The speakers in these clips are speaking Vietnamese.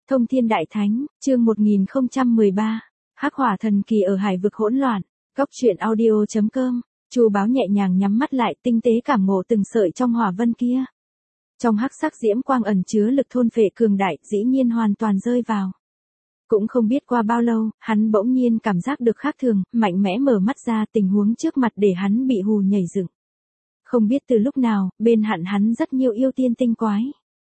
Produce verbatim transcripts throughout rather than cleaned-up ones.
Thông Thiên Đại Thánh, chương một nghìn không trăm mười ba. Hắc Hỏa Thần Kỳ ở Hải vực hỗn loạn. Góc truyện audio chấm com. Chu Báo nhẹ nhàng nhắm mắt lại, tinh tế cảm ngộ từng sợi trong hỏa vân kia. Trong hắc sắc diễm quang ẩn chứa lực thôn phệ cường đại, dĩ nhiên hoàn toàn rơi vào. Cũng không biết qua bao lâu, hắn bỗng nhiên cảm giác được khác thường, mạnh mẽ mở mắt ra, tình huống trước mặt để hắn bị hù nhảy dựng. Không biết từ lúc nào, bên hạn hắn rất nhiều yêu tiên tinh quái.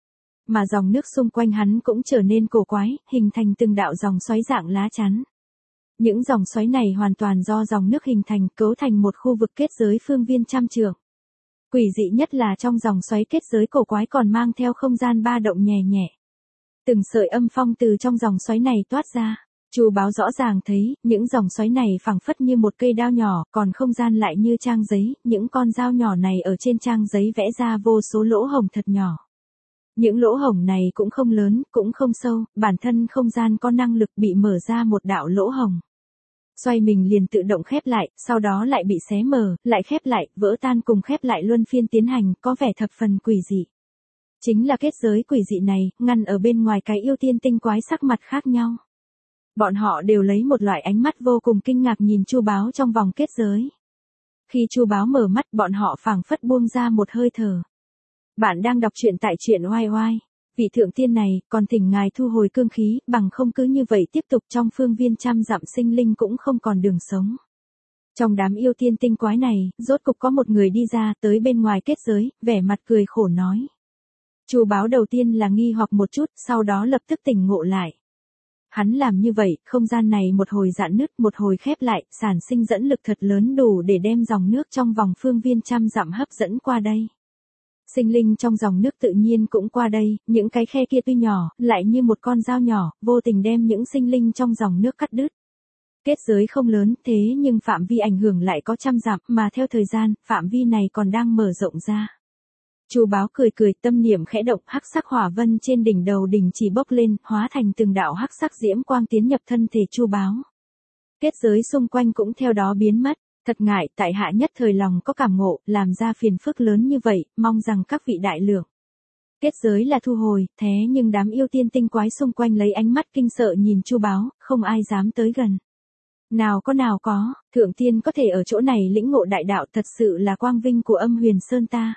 Mà dòng nước xung quanh hắn cũng trở nên cổ quái, hình thành từng đạo dòng xoáy dạng lá chắn. Những dòng xoáy này hoàn toàn do dòng nước hình thành, cấu thành một khu vực kết giới phương viên trăm trượng. Quỷ dị nhất là trong dòng xoáy kết giới cổ quái còn mang theo không gian ba động nhẹ nhẹ. Từng sợi âm phong từ trong dòng xoáy này toát ra. Chu Báo rõ ràng thấy, những dòng xoáy này phẳng phất như một cây đao nhỏ, còn không gian lại như trang giấy, những con dao nhỏ này ở trên trang giấy vẽ ra vô số lỗ hổng thật nhỏ. Những lỗ hổng này cũng không lớn, cũng không sâu, bản thân không gian có năng lực bị mở ra một đạo lỗ hổng. Xoay mình liền tự động khép lại, sau đó lại bị xé mở, lại khép lại, vỡ tan cùng khép lại luân phiên tiến hành, có vẻ thập phần quỷ dị. Chính là kết giới quỷ dị này, ngăn ở bên ngoài cái yêu tiên tinh quái sắc mặt khác nhau. Bọn họ đều lấy một loại ánh mắt vô cùng kinh ngạc nhìn Chu Báo trong vòng kết giới. Khi Chu Báo mở mắt, bọn họ phảng phất buông ra một hơi thở. Bạn đang đọc truyện tại truyện oai oai. Vị thượng tiên này, còn thỉnh ngài thu hồi cương khí, bằng không cứ như vậy tiếp tục trong phương viên trăm dặm sinh linh cũng không còn đường sống. Trong đám yêu tiên tinh quái này, rốt cục có một người đi ra tới bên ngoài kết giới, vẻ mặt cười khổ nói. Chu Báo đầu tiên là nghi hoặc một chút, sau đó lập tức tỉnh ngộ lại. Hắn làm như vậy, không gian này một hồi giãn nứt, một hồi khép lại, sản sinh dẫn lực thật lớn đủ để đem dòng nước trong vòng phương viên trăm dặm hấp dẫn qua đây. Sinh linh trong dòng nước tự nhiên cũng qua đây, những cái khe kia tuy nhỏ, lại như một con dao nhỏ, vô tình đem những sinh linh trong dòng nước cắt đứt. Kết giới không lớn, thế nhưng phạm vi ảnh hưởng lại có trăm dặm, mà theo thời gian, phạm vi này còn đang mở rộng ra. Chu Báo cười cười, tâm niệm khẽ động, hắc sắc hỏa vân trên đỉnh đầu đỉnh chỉ bốc lên, hóa thành từng đạo hắc sắc diễm quang tiến nhập thân thể Chu Báo. Kết giới xung quanh cũng theo đó biến mất. Thật ngại, tại hạ nhất thời lòng có cảm ngộ, làm ra phiền phức lớn như vậy, mong rằng các vị đại lượng. Kết giới là thu hồi, thế nhưng đám yêu tiên tinh quái xung quanh lấy ánh mắt kinh sợ nhìn Chu Báo, không ai dám tới gần. Nào có nào có, thượng tiên có thể ở chỗ này lĩnh ngộ đại đạo, thật sự là quang vinh của Âm Huyền Sơn ta.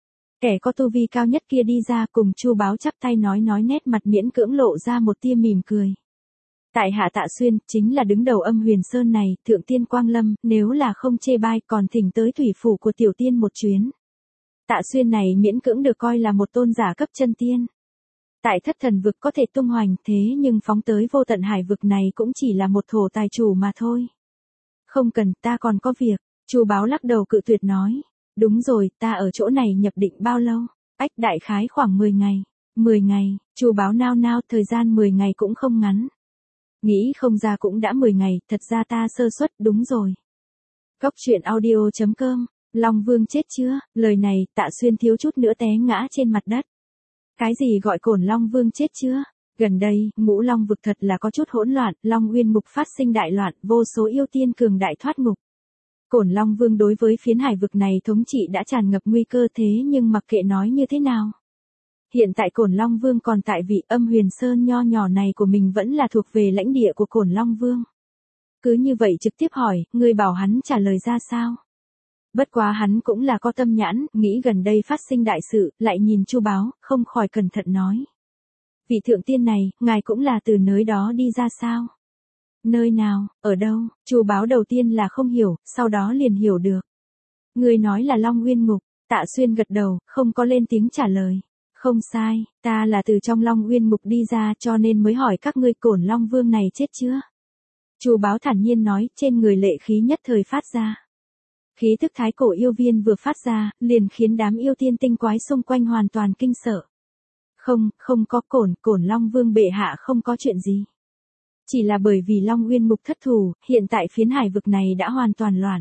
Kẻ có tu vi cao nhất kia đi ra cùng Chu Báo chắp tay nói nói nét mặt miễn cưỡng lộ ra một tia mỉm cười. Tại hạ Tạ Xuyên, chính là đứng đầu Âm Huyền Sơn này, thượng tiên quang lâm, nếu là không chê bai còn thỉnh tới thủy phủ của tiểu tiên một chuyến. Tạ Xuyên này miễn cưỡng được coi là một tôn giả cấp chân tiên. Tại thất thần vực có thể tung hoành, thế nhưng phóng tới vô tận hải vực này cũng chỉ là một thổ tài chủ mà thôi. Không cần, ta còn có việc. Chu Báo lắc đầu cự tuyệt nói. Đúng rồi, ta ở chỗ này nhập định bao lâu? Ách, đại khái khoảng mười ngày. mười ngày, Chu Báo nao nao, thời gian mười ngày cũng không ngắn. Nghĩ không ra cũng đã mười ngày, thật ra ta sơ suất, đúng rồi. Góc truyện audio chấm com. Long Vương chết chưa? Lời này, Tạ Xuyên thiếu chút nữa té ngã trên mặt đất. Cái gì gọi Cổn Long Vương chết chưa? Gần đây, Ngũ Long vực thật là có chút hỗn loạn, Long Uyên ngục phát sinh đại loạn, vô số yêu tiên cường đại thoát ngục. Cổn Long Vương đối với phiến hải vực này thống trị đã tràn ngập nguy cơ, thế nhưng mặc kệ nói như thế nào. Hiện tại Cổn Long Vương còn tại vị Âm Huyền Sơn nho nhỏ này của mình vẫn là thuộc về lãnh địa của Cổn Long Vương. Cứ như vậy trực tiếp hỏi, người bảo hắn trả lời ra sao? Bất quá hắn cũng là có tâm nhãn, nghĩ gần đây phát sinh đại sự, lại nhìn Chu Báo, không khỏi cẩn thận nói. Vị thượng tiên này, ngài cũng là từ nơi đó đi ra sao? Nơi nào, ở đâu? Chu Báo đầu tiên là không hiểu, sau đó liền hiểu được. Người nói là Long Uyên ngục. Tạ Xuyên gật đầu, không có lên tiếng trả lời. Không sai, ta là từ trong Long Uyên ngục đi ra cho nên mới hỏi các ngươi Cổn Long Vương này chết chưa? Chu Báo thản nhiên nói, trên người lệ khí nhất thời phát ra. Khí thức thái cổ yêu viên vừa phát ra, liền khiến đám yêu tiên tinh quái xung quanh hoàn toàn kinh sợ. Không, không có Cổn, Cổn Long Vương bệ hạ không có chuyện gì. Chỉ là bởi vì Long Uyên ngục thất thủ, hiện tại phiến hải vực này đã hoàn toàn loạn.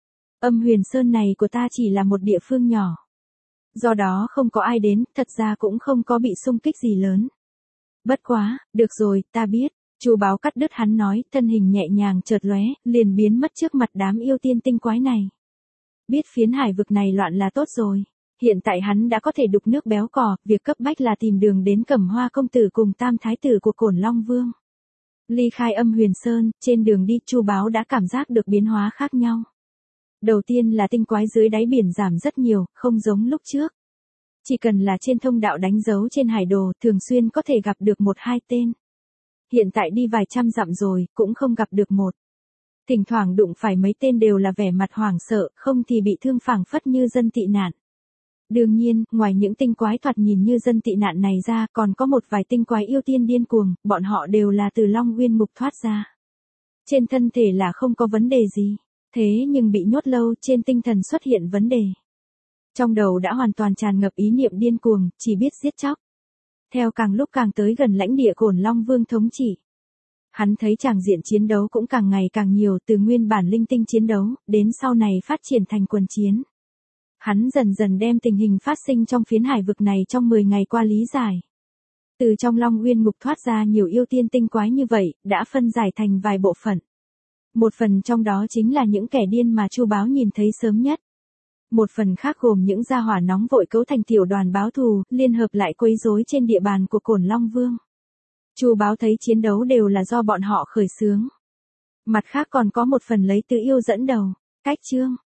Âm Huyền Sơn này của ta chỉ là một địa phương nhỏ. Do đó không có ai đến, thật ra cũng không có bị xung kích gì lớn. Bất quá, được rồi, ta biết. Chu Báo cắt đứt hắn nói, thân hình nhẹ nhàng chợt lóe, liền biến mất trước mặt đám yêu tiên tinh quái này. Biết phiến hải vực này loạn là tốt rồi. Hiện tại hắn đã có thể đục nước béo cò, việc cấp bách là tìm đường đến Cẩm Hoa công tử cùng tam thái tử của Cổn Long Vương. Ly khai Âm Huyền Sơn, trên đường đi Chu Báo đã cảm giác được biến hóa khác nhau. Đầu tiên là tinh quái dưới đáy biển giảm rất nhiều, không giống lúc trước. Chỉ cần là trên thông đạo đánh dấu trên hải đồ, thường xuyên có thể gặp được một hai tên. Hiện tại đi vài trăm dặm rồi, cũng không gặp được một. Thỉnh thoảng đụng phải mấy tên đều là vẻ mặt hoảng sợ, không thì bị thương phảng phất như dân tị nạn. Đương nhiên, ngoài những tinh quái thoạt nhìn như dân tị nạn này ra, còn có một vài tinh quái yêu tiên điên cuồng, bọn họ đều là từ Long Nguyên Ngục thoát ra. Trên thân thể là không có vấn đề gì, thế nhưng bị nhốt lâu, trên tinh thần xuất hiện vấn đề. Trong đầu đã hoàn toàn tràn ngập ý niệm điên cuồng, chỉ biết giết chóc. Theo càng lúc càng tới gần lãnh địa Cổn Long Vương thống trị, hắn thấy tràng diện chiến đấu cũng càng ngày càng nhiều, từ nguyên bản linh tinh chiến đấu, đến sau này phát triển thành quần chiến. Hắn dần dần đem tình hình phát sinh trong phiến hải vực này trong mười ngày qua lý giải. Từ trong Long Nguyên Ngục thoát ra nhiều yêu tiên tinh quái như vậy, đã phân giải thành vài bộ phận. Một phần trong đó chính là những kẻ điên mà Chu Báo nhìn thấy sớm nhất. Một phần khác gồm những gia hỏa nóng vội cấu thành tiểu đoàn báo thù, liên hợp lại quấy rối trên địa bàn của Cổn Long Vương. Chu Báo thấy chiến đấu đều là do bọn họ khởi xướng. Mặt khác còn có một phần lấy tứ yêu dẫn đầu. Cách chương